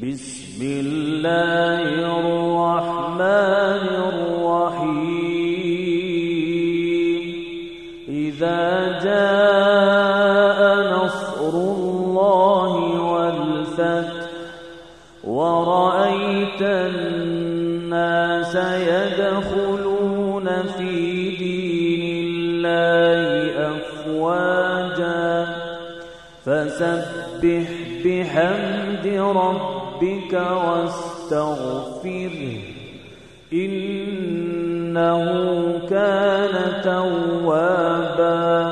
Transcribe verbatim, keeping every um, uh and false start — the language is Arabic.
بسم الله الرحمن الرحيم إذا جاء نصر الله والفتح ورأيت الناس يدخلون في دين الله أفواجا فسبح بحمد ربك واستغفره إنه كان توابا